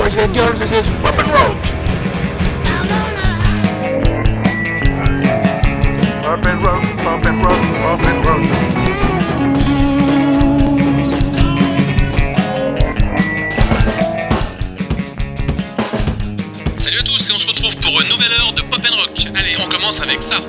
boys and girls, this is Pop and Roach. Pop and Roach, Pop and Roach, Pop and Roach. Salut à tous et on se retrouve pour une nouvelle heure de Pop and Rock. Allez, on commence avec ça.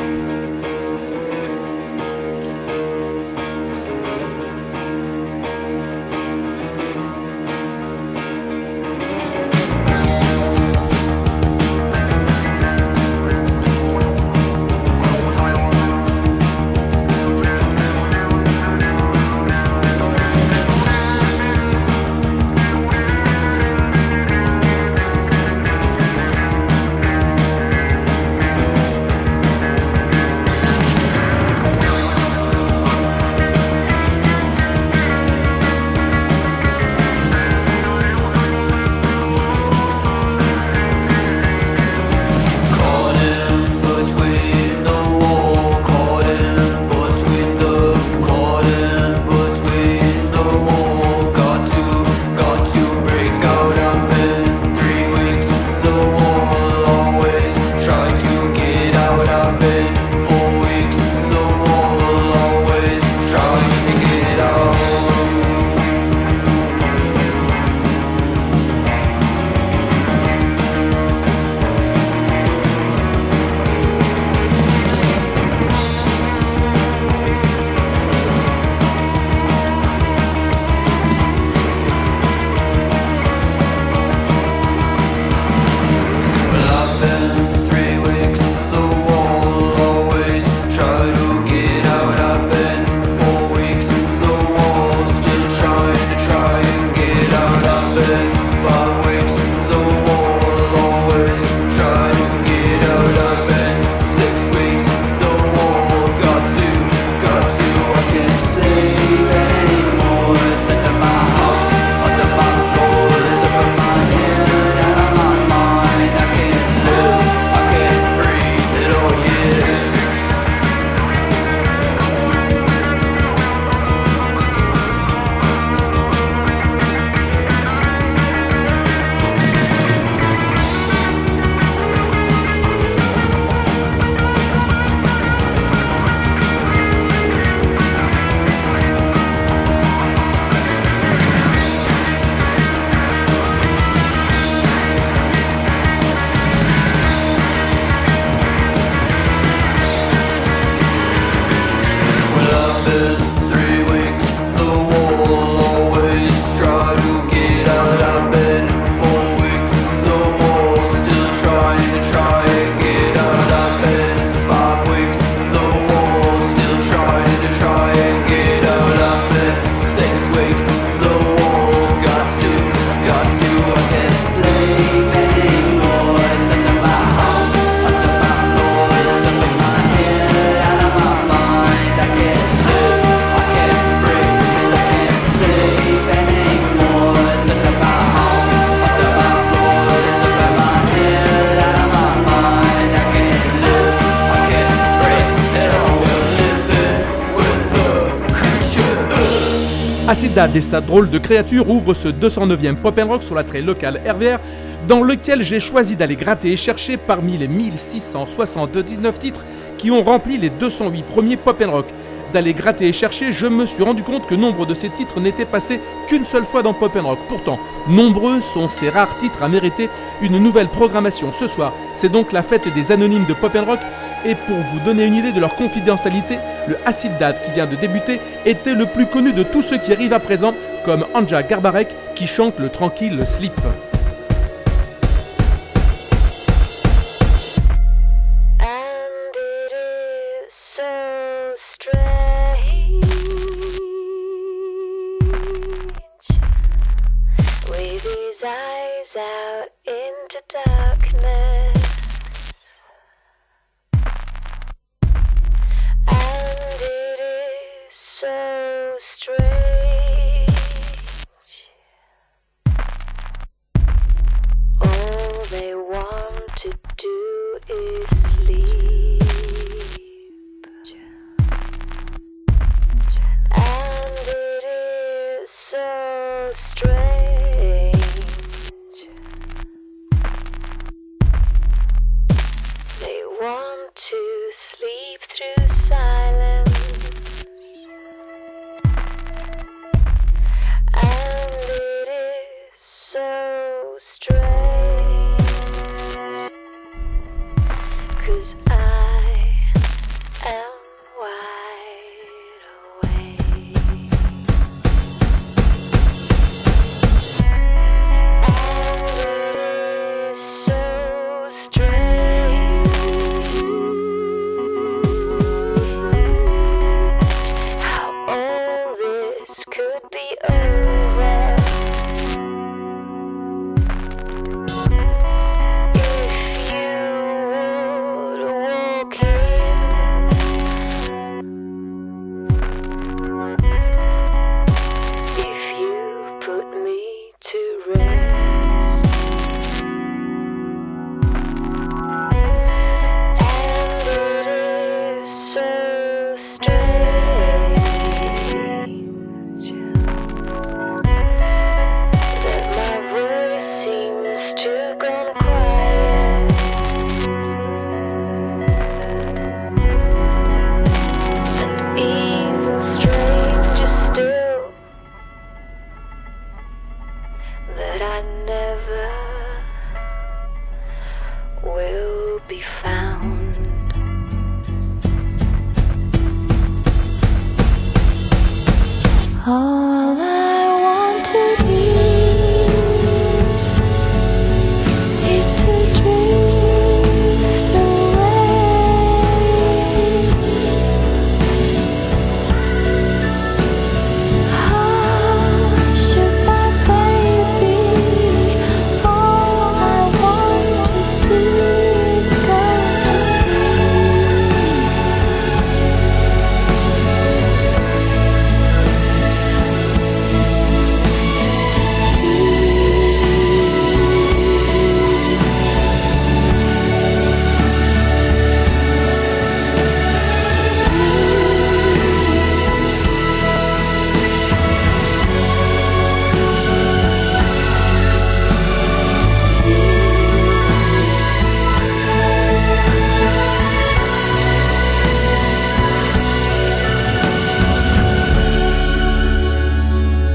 Acid Dad et sa drôle de créature ouvrent ce 209e Pop and Rock sur l'attrait local RVR, dans lequel j'ai choisi d'aller gratter et chercher parmi les 1679 titres qui ont rempli les 208 premiers Pop and Rock. D'aller gratter et chercher, je me suis rendu compte que nombre de ces titres n'étaient passés qu'une seule fois dans Pop and Rock. Pourtant, nombreux sont ces rares titres à mériter une nouvelle programmation. Ce soir, c'est donc la fête des anonymes de Pop and Rock. Et pour vous donner une idée de leur confidentialité, le Acid Dad qui vient de débuter était le plus connu de tous ceux qui arrivent à présent, comme Anja Garbarek qui chante le tranquille Sleep. Strange.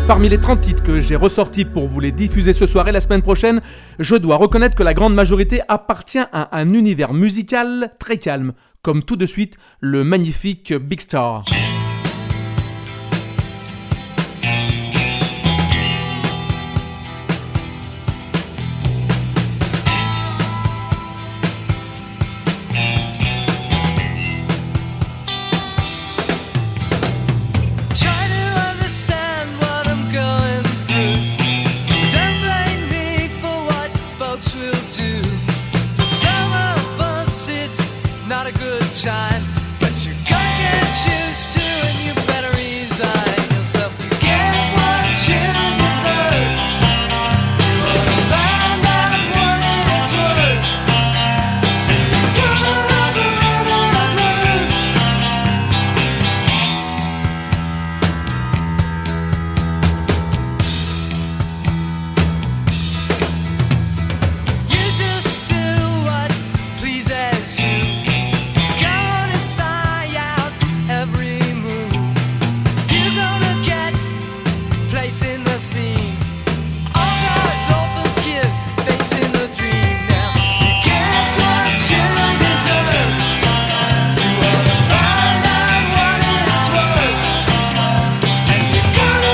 Parmi les 30 titres que j'ai ressortis pour vous les diffuser ce soir et la semaine prochaine, je dois reconnaître que la grande majorité appartient à un univers musical très calme, comme tout de suite le magnifique Big Star. Time, but you gotta get used to it, and you better resign yourself. You get what you deserve. You wanna find out what it's worth. You just do what pleases you. In the scene, all the dolphins give face in the dream. Now you get what you deserve. You wanna find out what it's worth, and you gotta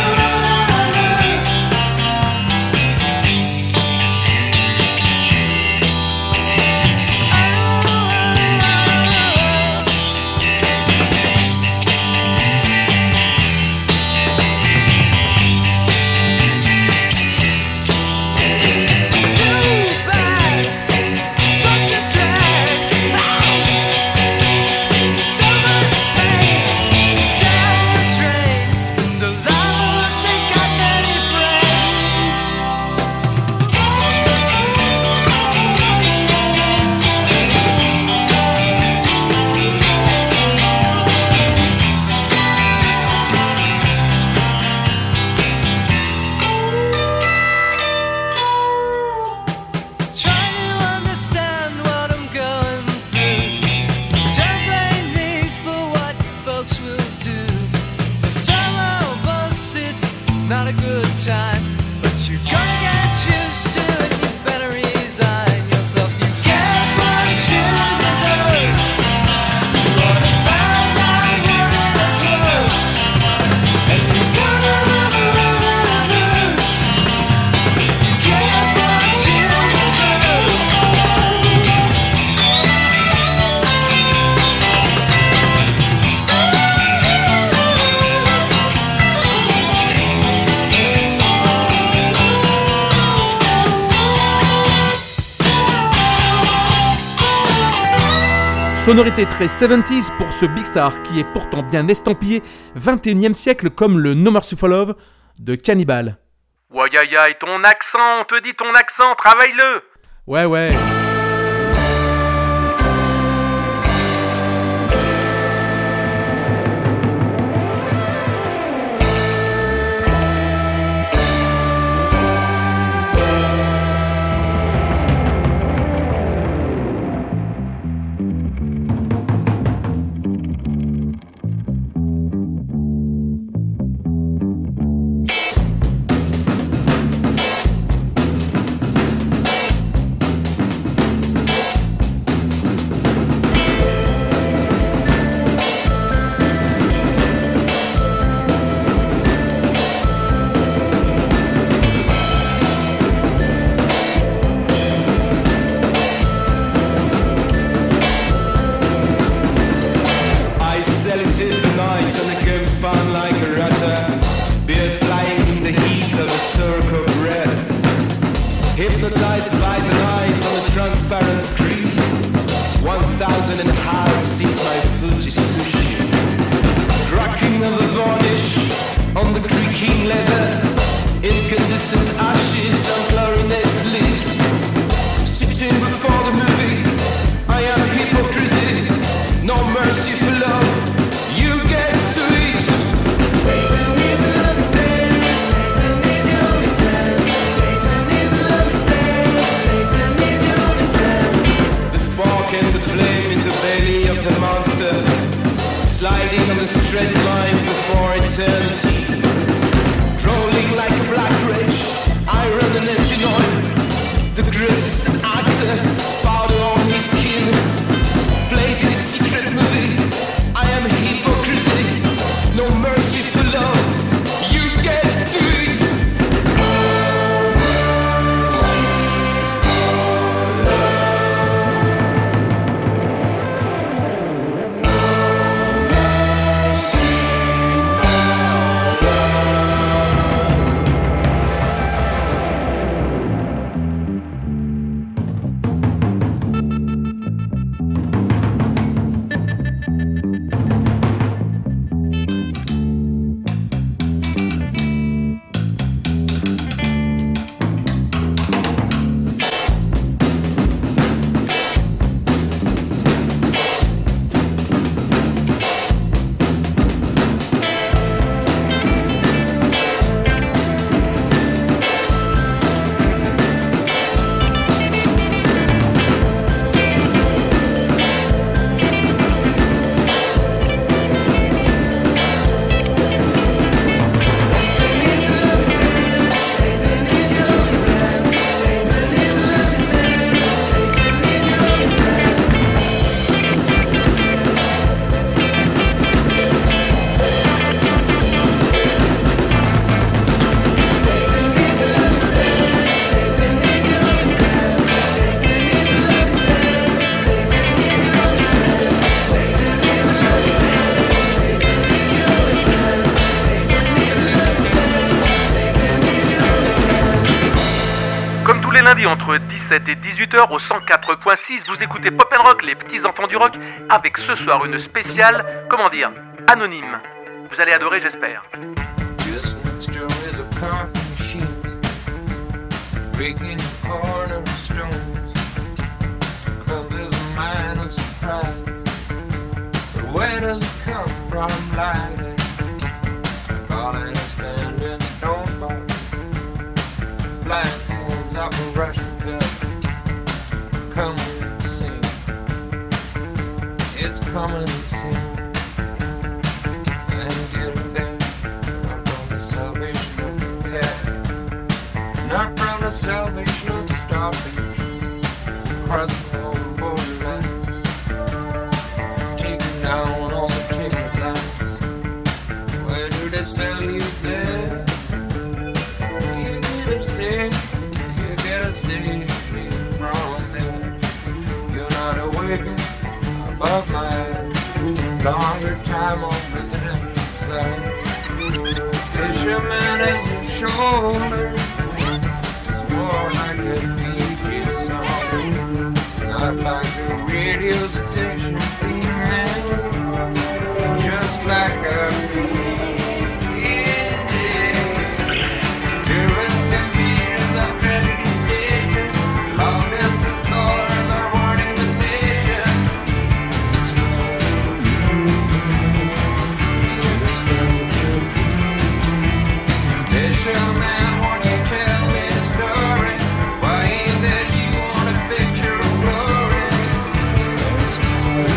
not a good time, but you gotta get used to it, you better resign yourself. You get what you deserve. You wanna find out what it's worth, and you gotta you get what you deserve. Sonorité très 70s pour ce Big Star qui est pourtant bien estampillé 21e siècle comme le No Merciful Love de Cannibal. Ouais, et ton accent, on te dit ton accent, travaille-le. Ouais. Hypnotized by the lights on a transparent screen. 1,500 since my foot is pushing. Cracking of the varnish on the creaking leather. Incandescent ashes on clarinet's lips. Sitting before the movie, I am hypocrisy. No mercy for love, you get to it. Satan is a love saint. Satan is your only friend. Satan is a love saint. Satan is your only friend. The spark and the flame in the belly of the monster, sliding on the straight line before eternity. lundi entre 17 et 18h au 104.6, vous écoutez Pop & Rock, les petits enfants du rock, avec ce soir une spéciale, anonyme. Vous allez adorer, j'espère. Just next door is a coffee machine, breaking cornerstones. Comes as a mine of surprise, but where does it come from? Lighting, I call it a standing stone box. Flying hands up a Russian cup. Come and sing, it's coming soon. And getting there, not from the salvation of the past, not from the salvation of the starfish, crossing over borderlines, taking down all the ticket lines. Where do they sell you there? You get a sick, you get a sick from there. You're not awakened above my head. Longer time on residential side. Fisherman is a shoulder. It's more like a PG song, not like a radio station man. Just like a bee. Tourists and beaters of tragedy station. Long distance callers are warning the nation. It's not fisherman, won't you tell me the story? Why ain't that you want a picture of glory? It's not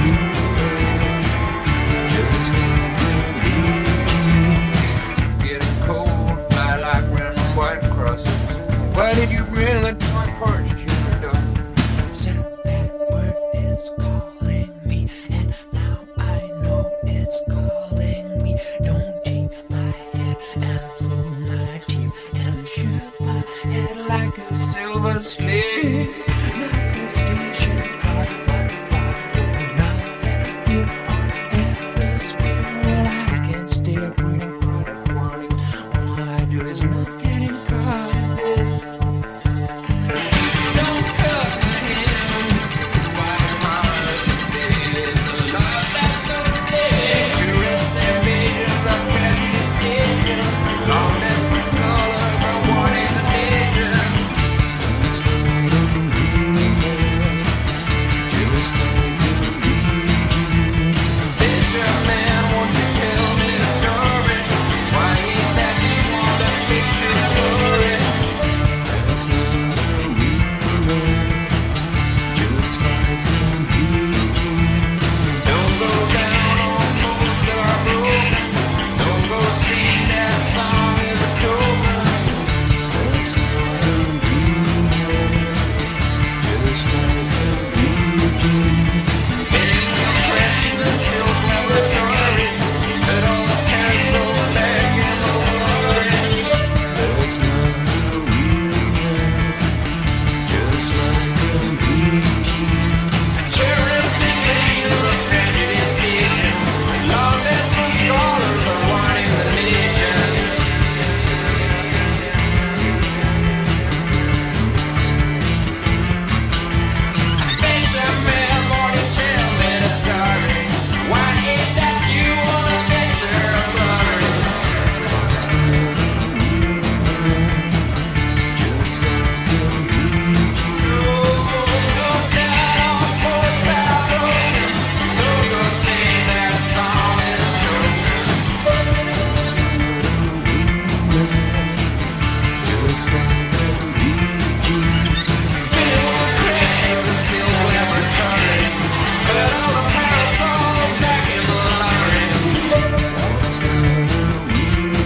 just not gonna be. Getting cold, fly like random white crosses. Why did you bring the toy porch to the door? Said that word is calling me, and now I know it's calling me. Don't take my head and pull my teeth and shoot my head like a silver slave. Not the station car, but the thought, though not that fear or atmosphere. Well, I can't stay a breeding product warning. All I do is not getting caught in this. Don't cut my hands into white Mars and days. The love that don't live. Tourists and visions of tragedy station. Long distance callers are warning the nation. It's not a real just like a region. Fisherman, won't you tell me the story? Why ain't that you want a picture of glory? It's not a real just like a region. Don't go down on boats that are broken. Don't go sing that song is a joke. It's not a real just like a region. Spinning the precious and still laboratory. Put all the pencils back in the glory. It's not a real just like a region. Tourist invaders of tragedy station. Long distance callers are warning the nation. Fisherman, won't you tell me the story? Why ain't that you want a picture of glory? It's not a real just like a region. Don't go down on boats that are broken. Don't go sing that song in a joke. It's not a real just like a region. Fill the crystals and fill laboratory. Put all the parasols back in the lorry. It's not a real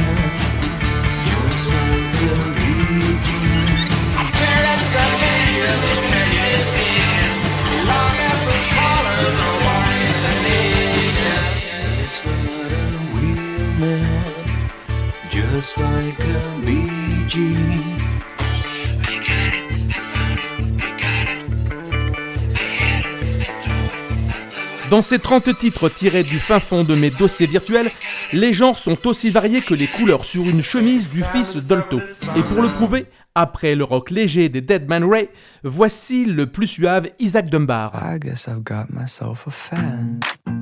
just like a region. Tourists and visions of tragedy station. Long distance callers are warning the nation. It's not a real man, just like a Bee Gee. Dans ces 30 titres tirés du fin fond de mes dossiers virtuels, les genres sont aussi variés que les couleurs sur une chemise du fils Dolto. Et pour le prouver, Après le rock léger des Dead Man Ray, voici le plus suave Isaac Dunbar. I guess I've got myself a fan.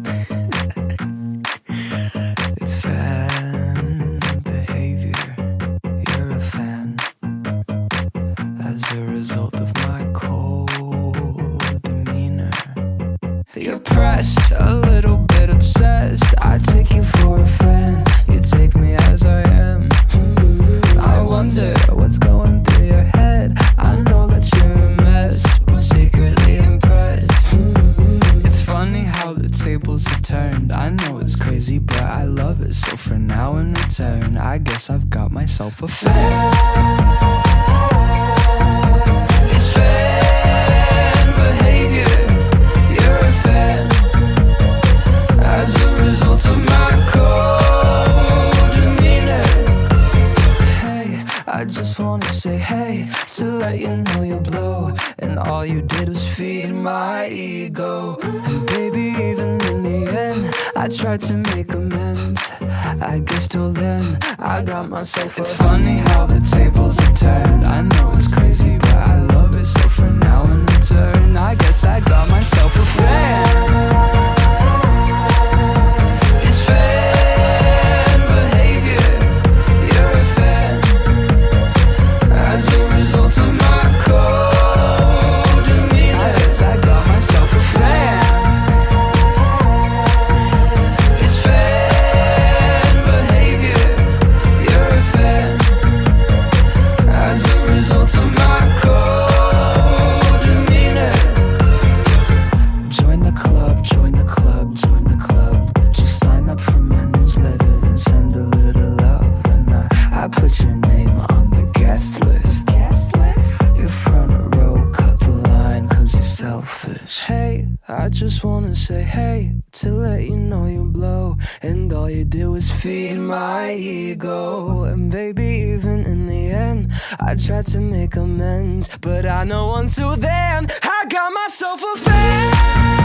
It's fan behavior. You're a fan. As a result of my cold demeanor. You're pressed, a little bit obsessed. I take you for a friend. You take me as I am. I wonder what's going through your head. I know that you're a mess, but secretly impressed. It's funny how the tables have turned. I know it's crazy, but I love it. So for now in return, I guess I've got myself a fan. It's fan behavior. You're a fan. As a result of my cold demeanor. Hey, I just wanna say hey, to let you know you blow. And all you did was feed my ego. And baby, even in the end, I tried to make amends. I guess till then, I got myself a It's funny how the tables have turned. I know it's crazy, but I love it. So for now in return, I guess I got myself a fan. It's fan behavior. You're a fan. As a result of my cold demeanor, I guess I got myself a fan. It's fan behavior. You're a fan. As a result of my cold demeanor. Join the club, join the club, join the club. Just sign up for my newsletter and send a little love. And I put your name on the guest list. You're front row, cut the line cause you're selfish. Hey, I just wanna say hey, to let you know you blow. And all you did was feed my ego. And baby, even in the end, I tried to make amends. But I know until then, I got myself a fan.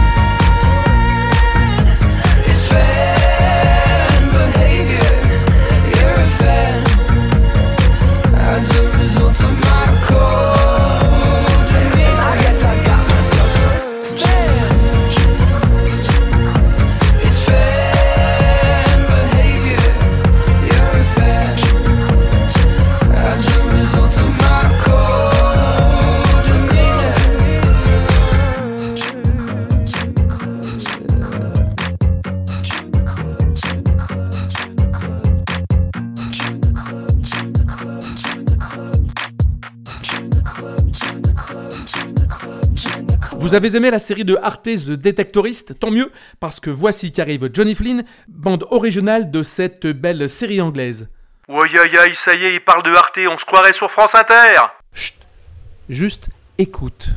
It's fan behavior. You're a fan. As a result of my cold demeanor, I guess I got myself a fan. It's fan behavior. You're a fan. As a result of my cold demeanor. Vous avez aimé la série de Arte The Detectorist? Tant mieux, parce que voici qu'arrive Johnny Flynn, bande originale de cette belle série anglaise. Ouais, aïe, ça y est, il parle de Arte, on se croirait sur France Inter. Chut, juste écoute.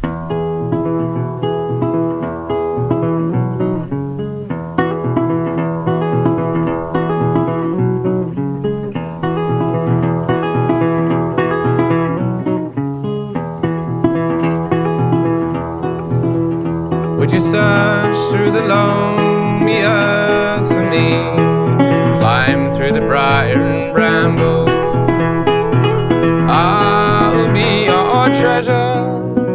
Would you search through the lonely earth for me? Climb through the briar and bramble. I'll be your treasure.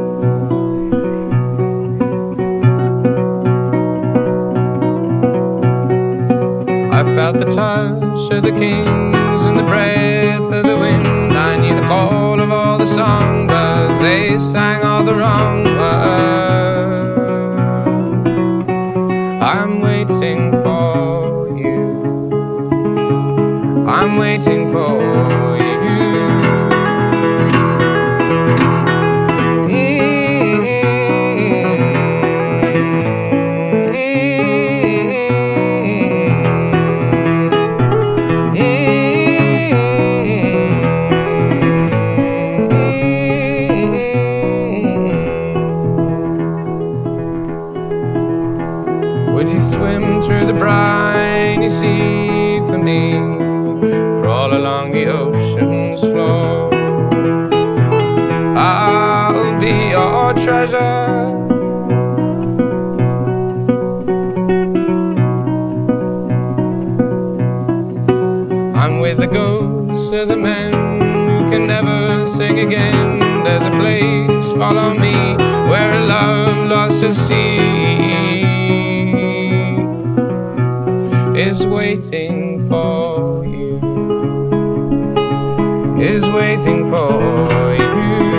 I felt the touch of the kings and the breath of the wind. I knew the call of all the songbirds. They sang all the wrong words. I'm waiting for you. I'm waiting for you. Would you swim through the briny sea for me? Crawl along the ocean's floor. I'll be your treasure. I'm with the ghosts of the men who can never sing again. There's a place, follow me, where love lost at sea is waiting for you, is waiting for you.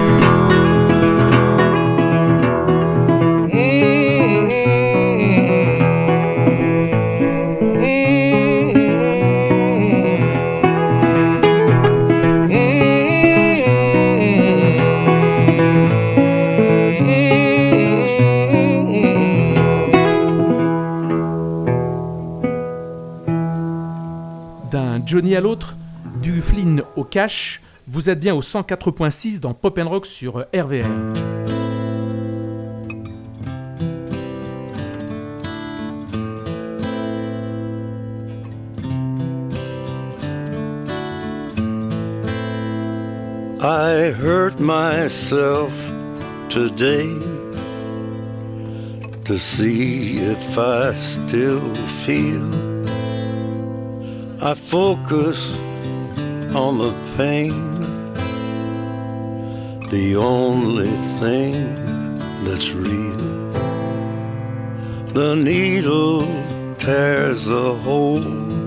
D'un Johnny à l'autre, du Flynn au Cash, vous êtes bien au 104.6 dans Pop & Rock sur RVR. I hurt myself today to see if I still feel. I focus on the pain, the only thing that's real. The needle tears a hole,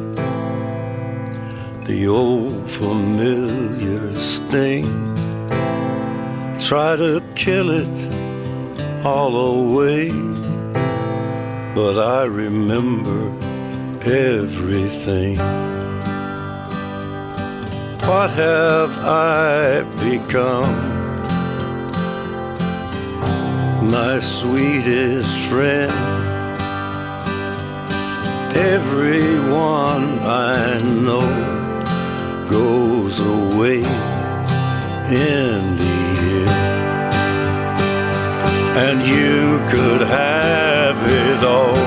the old familiar sting. Try to kill it all away, but I remember everything. What have I become? My sweetest friend. Everyone I know goes away in the end, and you could have it all.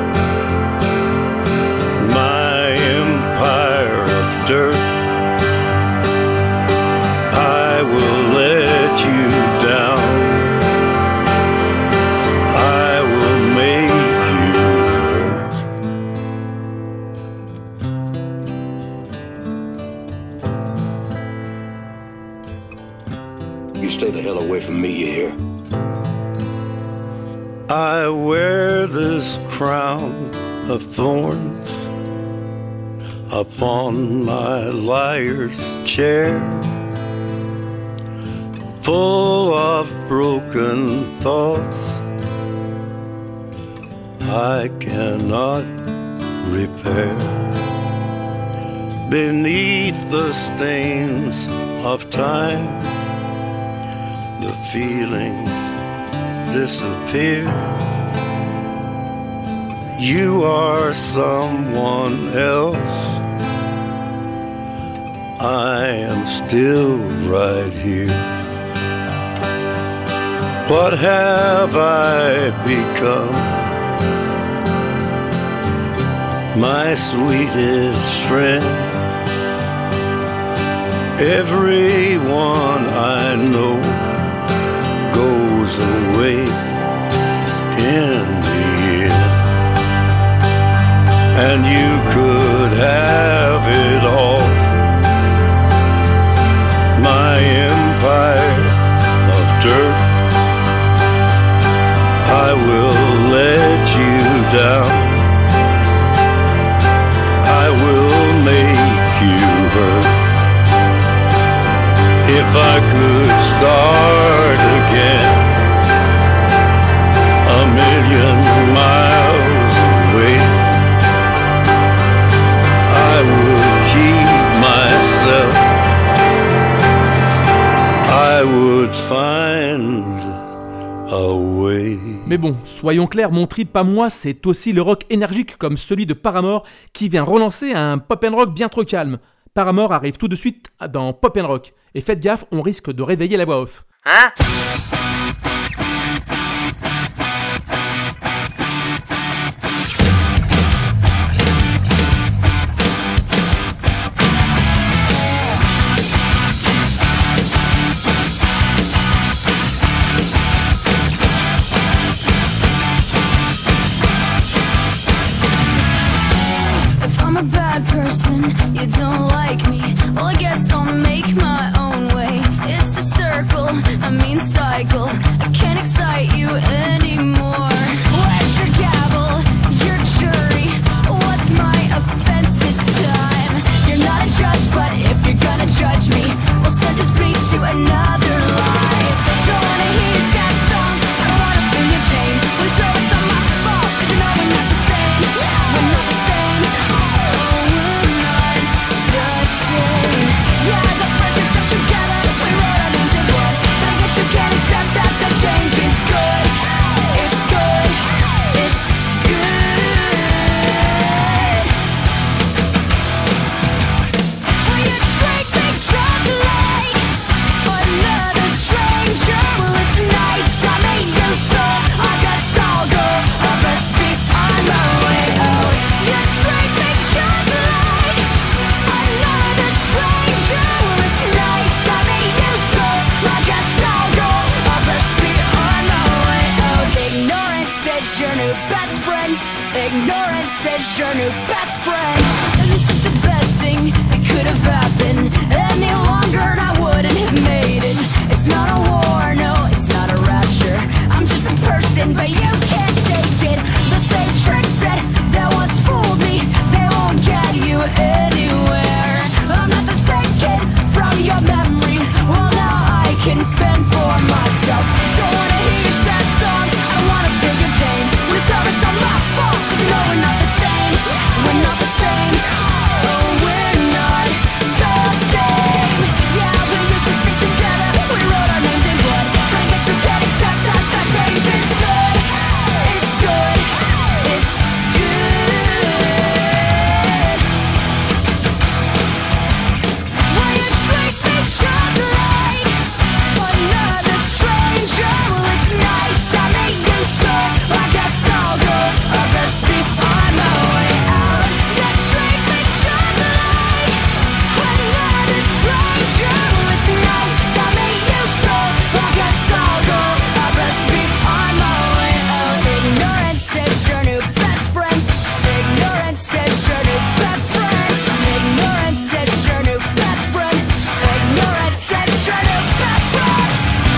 My empire of dirt, I will let you down. I will make you hurt. You stay the hell away from me, you hear? I wear this crown of thorns upon my liar's chair, full of broken thoughts I cannot repair. Beneath the stains of time, the feelings disappear. You are someone else, I am still right here. What have I become? My sweetest friend. Everyone I know goes away in the end, and you could have it all. My empire of dirt, I will let you down. I will make you hurt. If I could start again, a million miles away, I would keep myself. I would find a way. Mais bon, soyons clairs, mon trip à moi, c'est aussi le rock énergique comme celui de Paramore qui vient relancer un pop and rock bien trop calme. Paramore arrive tout de suite dans Pop and Rock. Et faites gaffe, on risque de réveiller la voix off. Hein? If I'm a bad person, you don't like me. Well, I guess I'll make my own way. It's just to another life. Don't wanna hear your sad songs, I don't wanna feel your pain. Well, so it's not my fault, 'cause you know we're not the same. We're not the same. Oh, we're not the same. Yeah, the first we stuck together, we wrote our names in blood. But I guess you can't accept that the change is good. It's good. It's good. Will you treat me just like another stranger? Well, it's nice to meet you, so I guess I'll go. I best be on my way out. You treat me just like another stranger. Well, it's nice to meet you, so I guess I'll go. I best be on my way out. Ignorance says your new best friend. Ignorance says your new best friend. And this is the best thing that could have happened. Any longer and I wouldn't have made it. It's not a war, no, it's not a rapture. I'm just a person, but you can't take it. The same tricks that once fooled me, they won't get you anywhere. I'm not the same kid from your memory. Well, now I can fend for myself. Don't wanna hear your sad song, I don't wanna feel your pain. Well, it's not my fault, 'cause you know we're not the same. We're not the same. Oh, we're not the same. Yeah, we used to stick together, we wrote our names in blood. But I guess you can't accept that the change is good. It's good. It's good. Will you treat me just like another stranger? Well, it's nice to meet you, so I guess I'll go. I best be on my way out. You treat me just like another stranger. Well, it's nice to meet you, so I guess I'll go. I best be on my way out. Ignorance says your new best friend. Ignorance says your new best friend. Ignorance says your new best friend. Ignorance says your new best friend.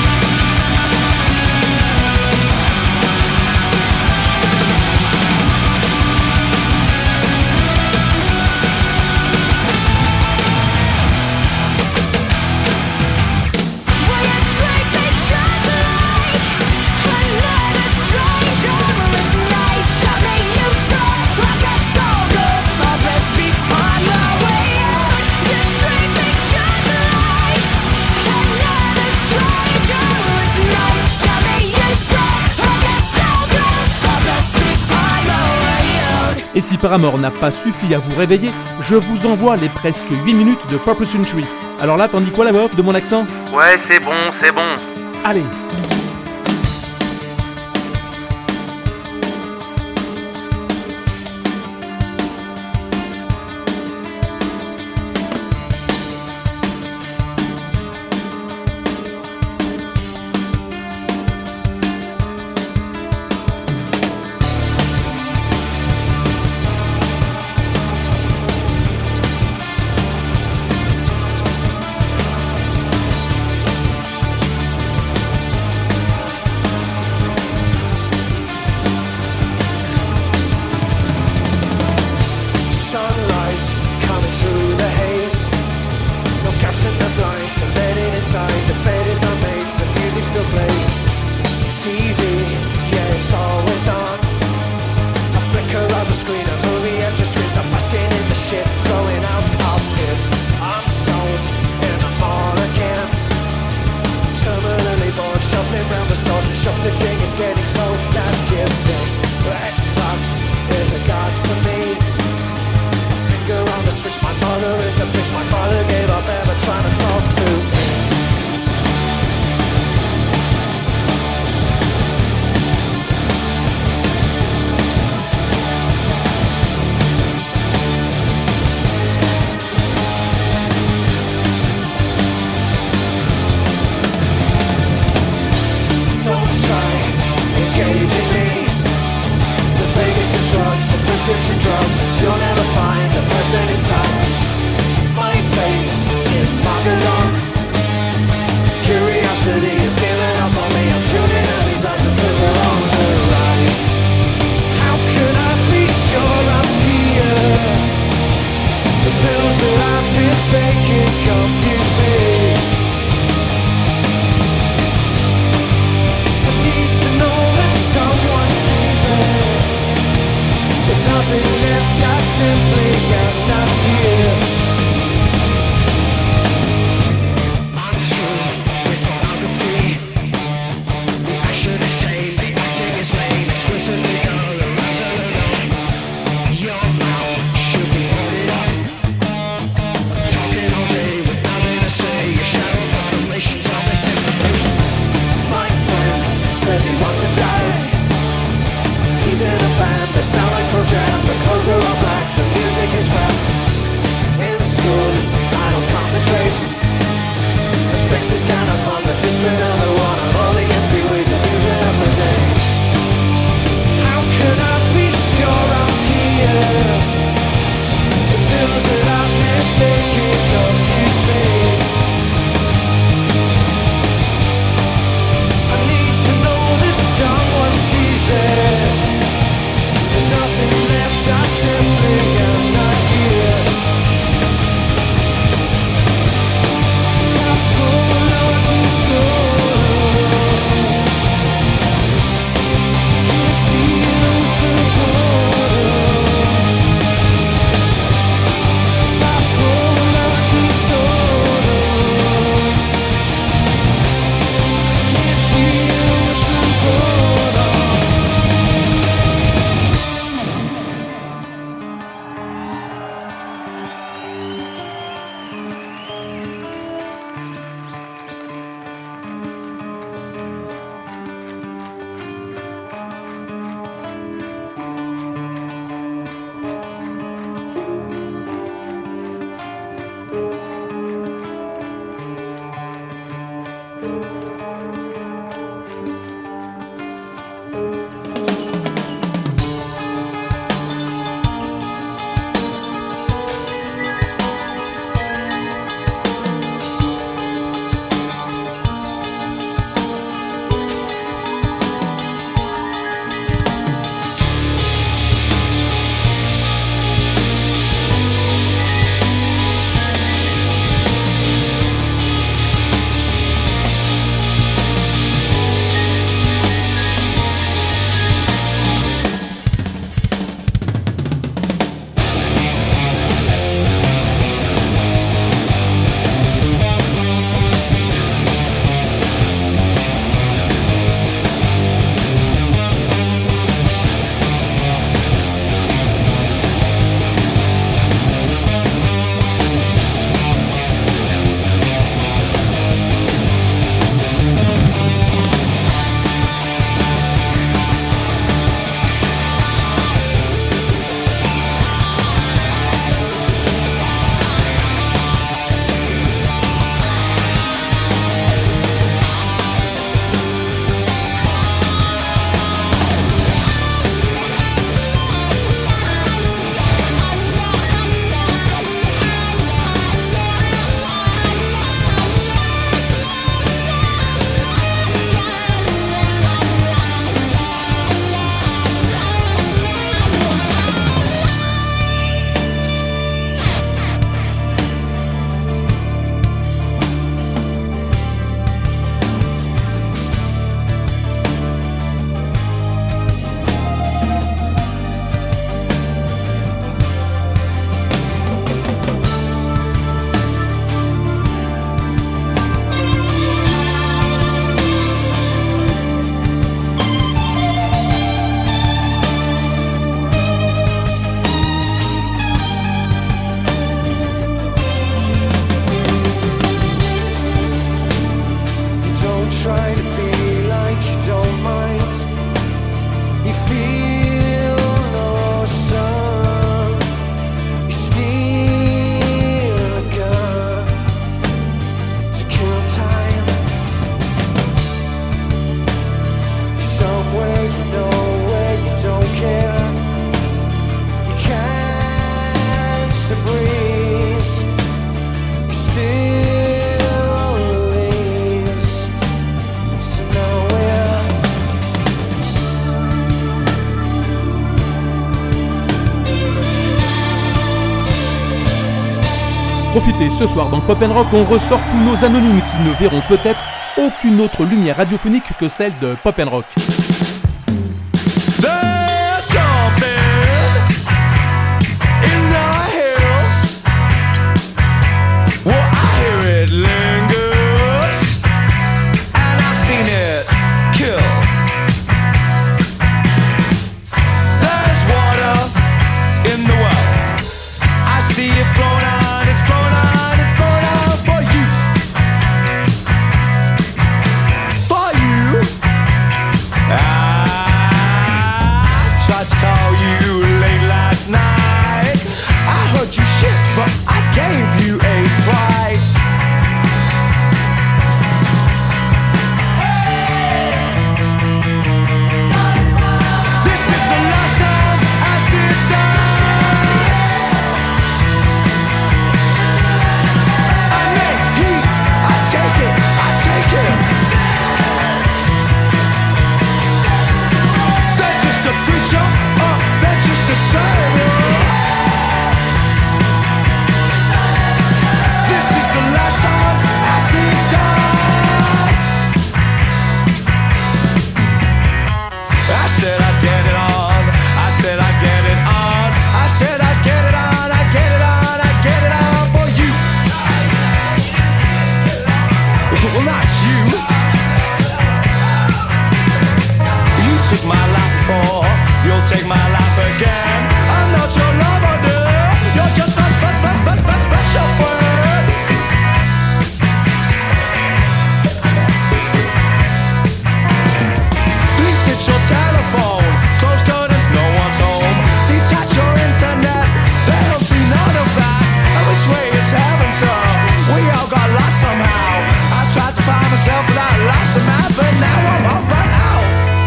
Will you treat me just like another stranger? Well, it's nice to meet you, so I guess I'll go. I best be on my way out. You treat me just like another stranger. Well, it's nice to meet you, so I guess I'll go. I best be on my way out. Et si Paramore n'a pas suffi à vous réveiller, je vous envoie les presque 8 minutes de Purple Century. Alors là, t'en dis quoi la meuf de mon accent? Ouais, c'est bon, c'est bon. Allez. futé, ce soir dans Pop & Rock, on ressort tous nos anonymes qui ne verront peut-être aucune autre lumière radiophonique que celle de Pop & Rock. There's something in the hills. Well, I hear it lingers, and I've seen it kill. There's water in the well. I see it flowing on, it's flowing on, it's flowing on for you. For you. I tried to call you late last night. I heard you shit, but I gave you a fright. This is the last time I sit down. I make heat, I take it, I take it. They're just a preacher, they're just a sermon. This is the last time I sit down. I said I'd get it on, I said I'd get it on, I said I'd get it on, I'd get it on, I'd get it on for you. Well, not you. You took my life before, you'll take my life again. I'm not your lover, no. You're just a special friend. Please ditch your telephone, close curtains, no one's home. Detach your internet, they don't see none of that. And which way is heaven, sir? We all got lost somehow. I tried to find myself but I lost the map, but now I'm all run out.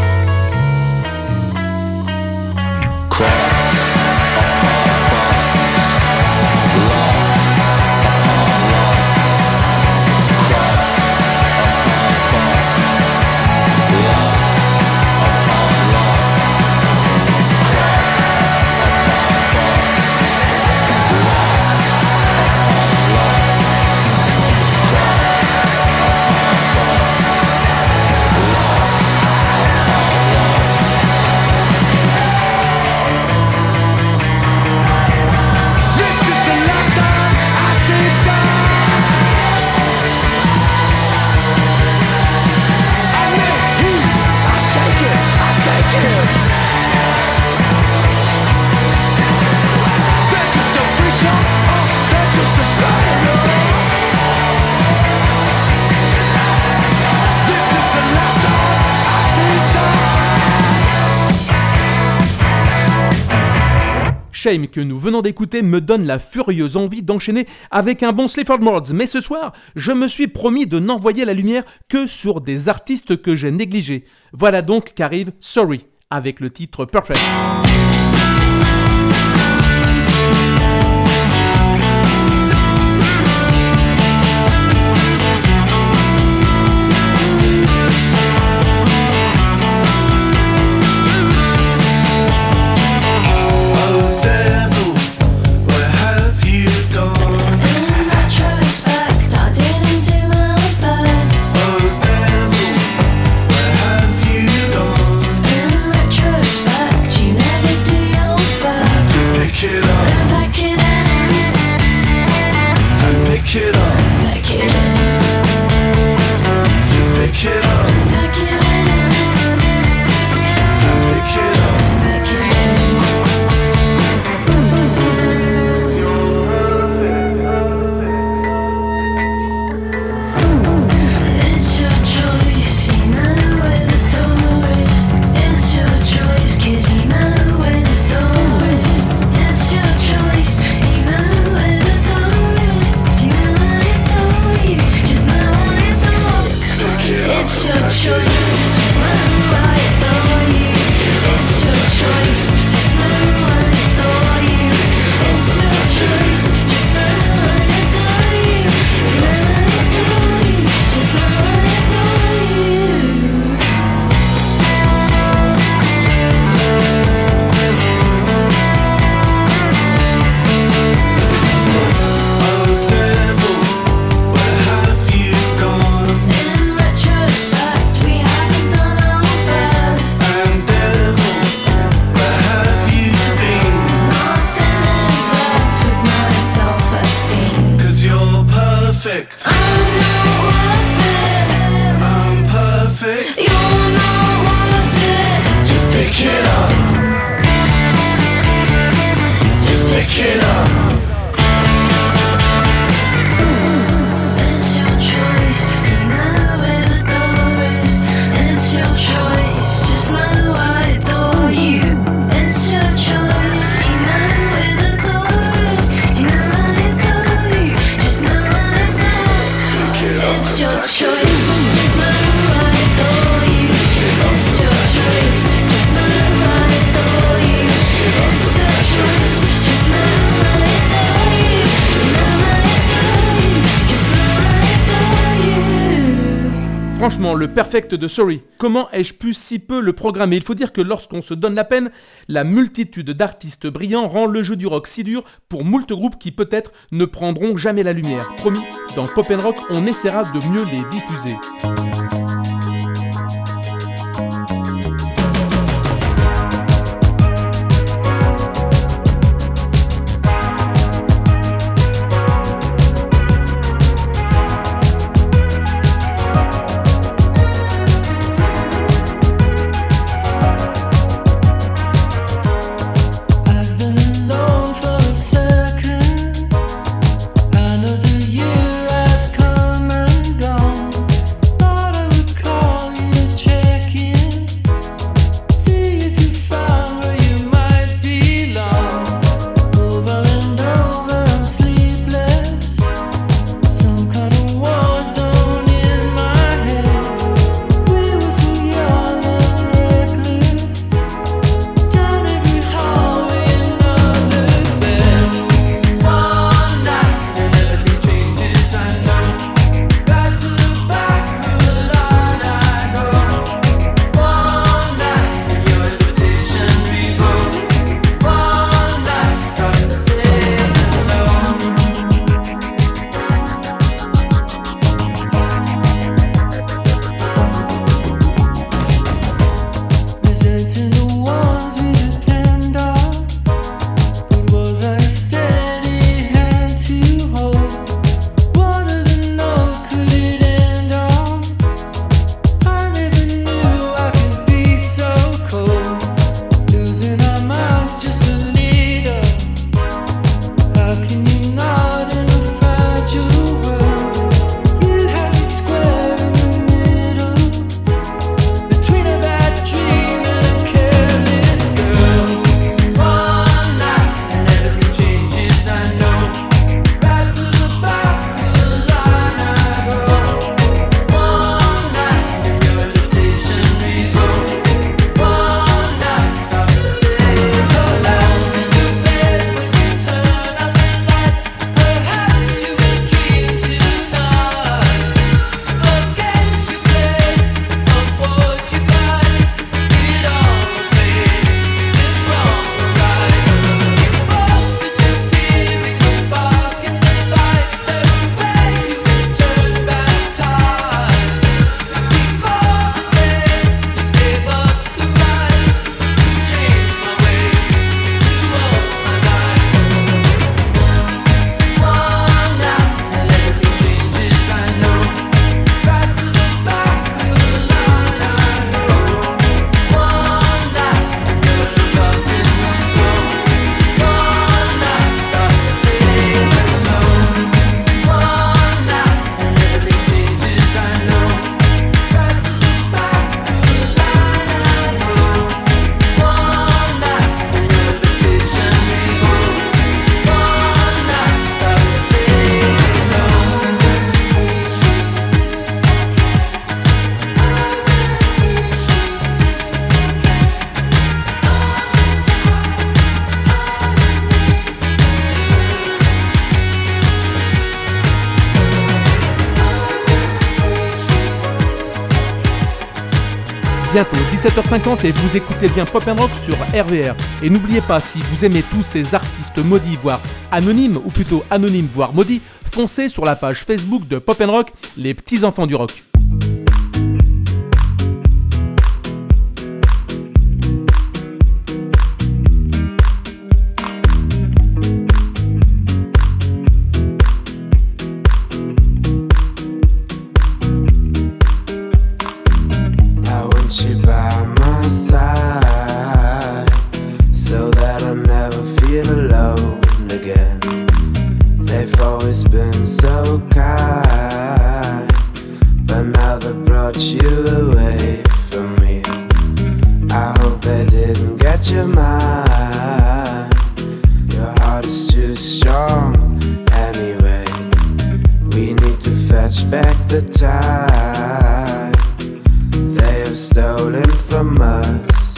This is the last time I sit down. I make heat, I take it, I take it. They're just a preacher, they're just a sailor. This is the last time I sit down. Shame que nous venons d'écouter me donne la furieuse envie d'enchaîner avec un bon Sleaford Mods, mais ce soir, je me suis promis de n'envoyer la lumière que sur des artistes que j'ai négligés. Voilà donc qu'arrive Sorry, avec le titre Perfect. Oh devil, what have you done? In retrospect, I didn't do my best. Oh devil, what have you done? In retrospect, you never do your best. Just pick it up, And back it in, just pick it up, back it in, just pick it up, back it in, pick it up. back it in. It's your choice, you know where the door is. It's your choice, 'cause you know where the door is. It's your choice, you know where the door is. Do you know I adore you? Just know I adore you. It's your choice, just know I adore you. It's your I'm perfect. Just pick it up. Just pick it up. It's your choice, you know where the door is. It's your choice, just know I adore you. It's your choice, you know where the door is. You know I adore you, just know I adore you. It's your choice, just know I adore you. It's your choice, just know I adore you. It's your choice, just know I adore you. You know I adore you, just know I adore you. Franchement, le perfect de Sorry. Comment ai-je pu si peu le programmer? Il faut dire que lorsqu'on se donne la peine, la multitude d'artistes brillants rend le jeu du rock si dur pour moult groupes qui peut-être ne prendront jamais la lumière. Promis, dans Pop & Rock, on essaiera de mieux les diffuser. I've been alone for a second. I know the year has come and gone. Thought I would call you to check in, see if you found where you might belong. Over and over I'm sleepless, some kind of war zone in my head. We were so young and reckless, down every hallway another bed. One night and everything changes, I know. Back to the back of the line I go. One night and your invitation revoked. One night stop and say hello. Resenting the ones we depend on, but was I a steady hand to hold? What other note could it end on? I never knew I could be so cold, losing our minds just a little. How can you not in a fragile world? You had me square in the middle, between a bad dream and a careless girl. One night and everything changes, I know. Back to the back of the line I go. One night and your invitation revoked. One night stop and say hello. In the bed when you turn out the light, perhaps you will dream tonight. Forget you played, avoid you got, it all fade, the wrong or right. It's both with the feeling, the bark and the bite. Everywhere you will turn back time. Before the bed, you gave up the right to change my ways, to own my life. One night and everything changes, I know. Back to the back of the line I go. One night and you're up in the flow. One night stop and say hello. One night and everything changes, I know. Back to the back of the line I go. One night and your invitation revoked. One night stop and say hello. Bientôt 17h50 et vous écoutez bien Pop & Rock sur RVR. Et n'oubliez pas, si vous aimez tous ces artistes maudits, voire anonymes, ou plutôt anonymes, voire maudits, foncez sur la page Facebook de Pop & Rock, les petits enfants du rock. brought you away from me. I hope they didn't get your mind. Your heart is too strong anyway. We need to fetch back the time they have stolen from us.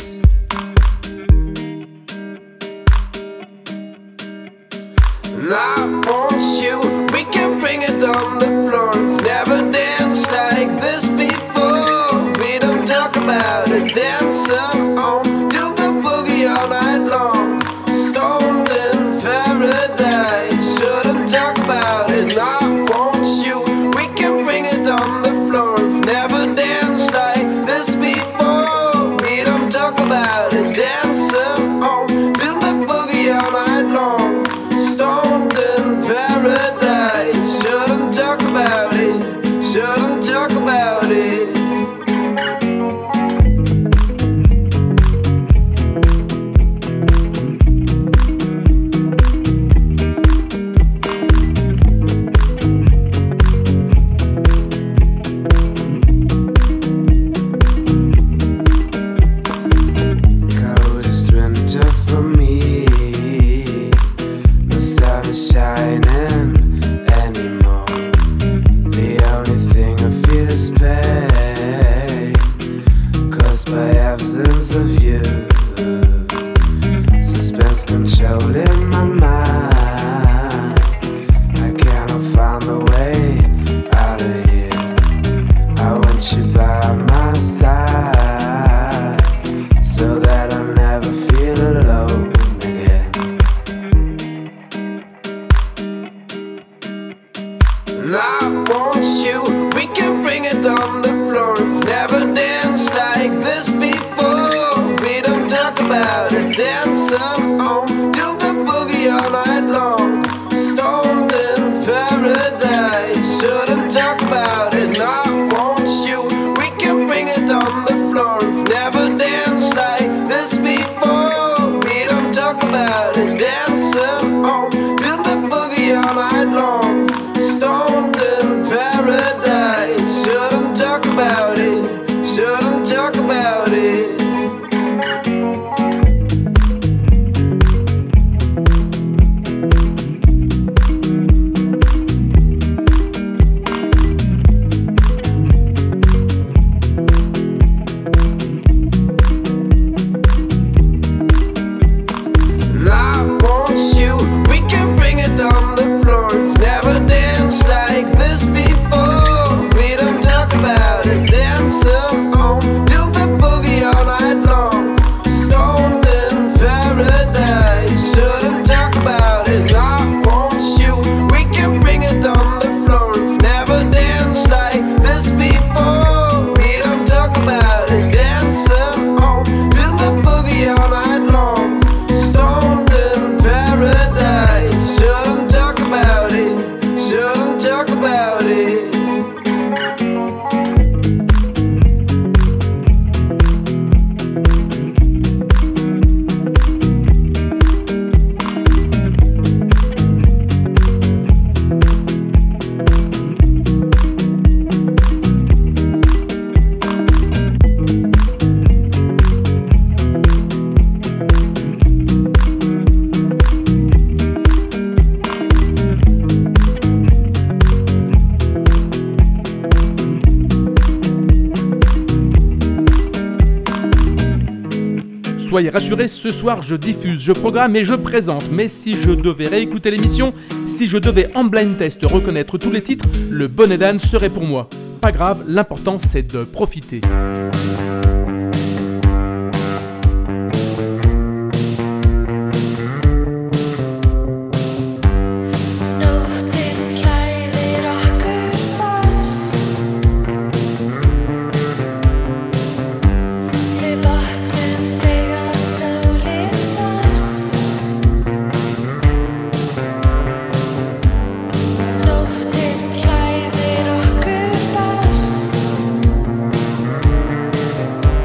And I want you, we can bring it on the floor. We've never danced like this before. We don't talk about it, dancing on, do the boogie all night long. Stoned in paradise, shouldn't talk about it. And I want you, we can bring it on the floor. We've never danced like this before. We don't talk about it, dancing on, do the boogie all night long. Stoned in paradise, shouldn't talk about it, shouldn't talk about it. Coldest winter for me, no sun is shining anymore. The only thing I feel is pain, caused by absence of you. Suspense controlling my mind. I cannot find the way out of here. I want you by my side, so that I'll never feel alone again. And I want you, we can bring it on the floor. We've never danced like this before. We don't talk about it, dancing on, do the boogie all night long. Stoned in paradise, shouldn't talk about it. And I want you, we can bring it on the floor. We've never danced like this before. We don't talk about it, dancing on, do the boogie all night long. Stoned in paradise, shouldn't talk about it, shouldn't talk about it. And I want you, we can bring it on the floor. We've never danced like this before. We don't talk about it, dancing on, do the boogie all night long. Stoned in paradise, shouldn't talk about it. And I want you, we can bring it on the floor. We've never danced like this before. We don't talk about it, dancing on, do the boogie all night long. Stoned in paradise, shouldn't talk about it, shouldn't talk about it. Soyez rassurés, ce soir je diffuse, je programme et je présente. Mais si je devais réécouter l'émission, si je devais en blind test reconnaître tous les titres, le bonnet d'âne serait pour moi. Pas grave, l'important c'est de profiter. Luftin klæðir okkur best.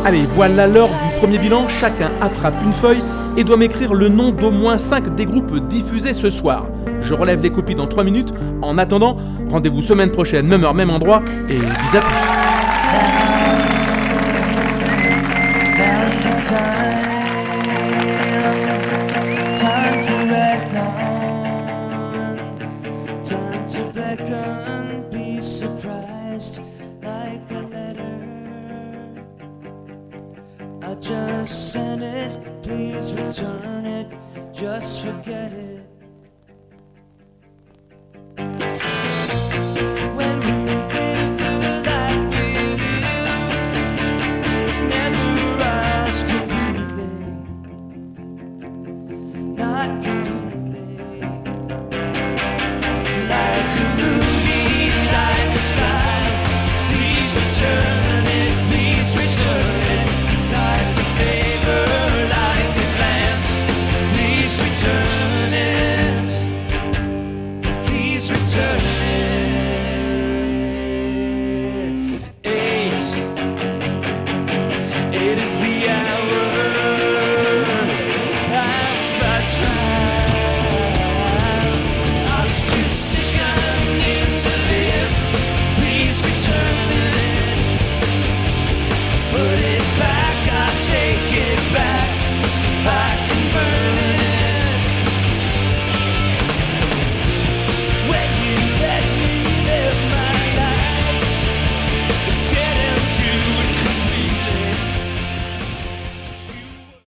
Allez, voilà l'heure du premier bilan. Chacun attrape une feuille et doit m'écrire le nom d'au moins 5 des groupes diffusés ce soir. Je relève les copies dans 3 minutes. En attendant, rendez-vous semaine prochaine, même heure, même endroit, et bisous à tous. Time to reckon, time to beckon, be surprised like a letter. I just sent it, please return it, just forget it. When we live the life we live, it's never us completely. Not completely.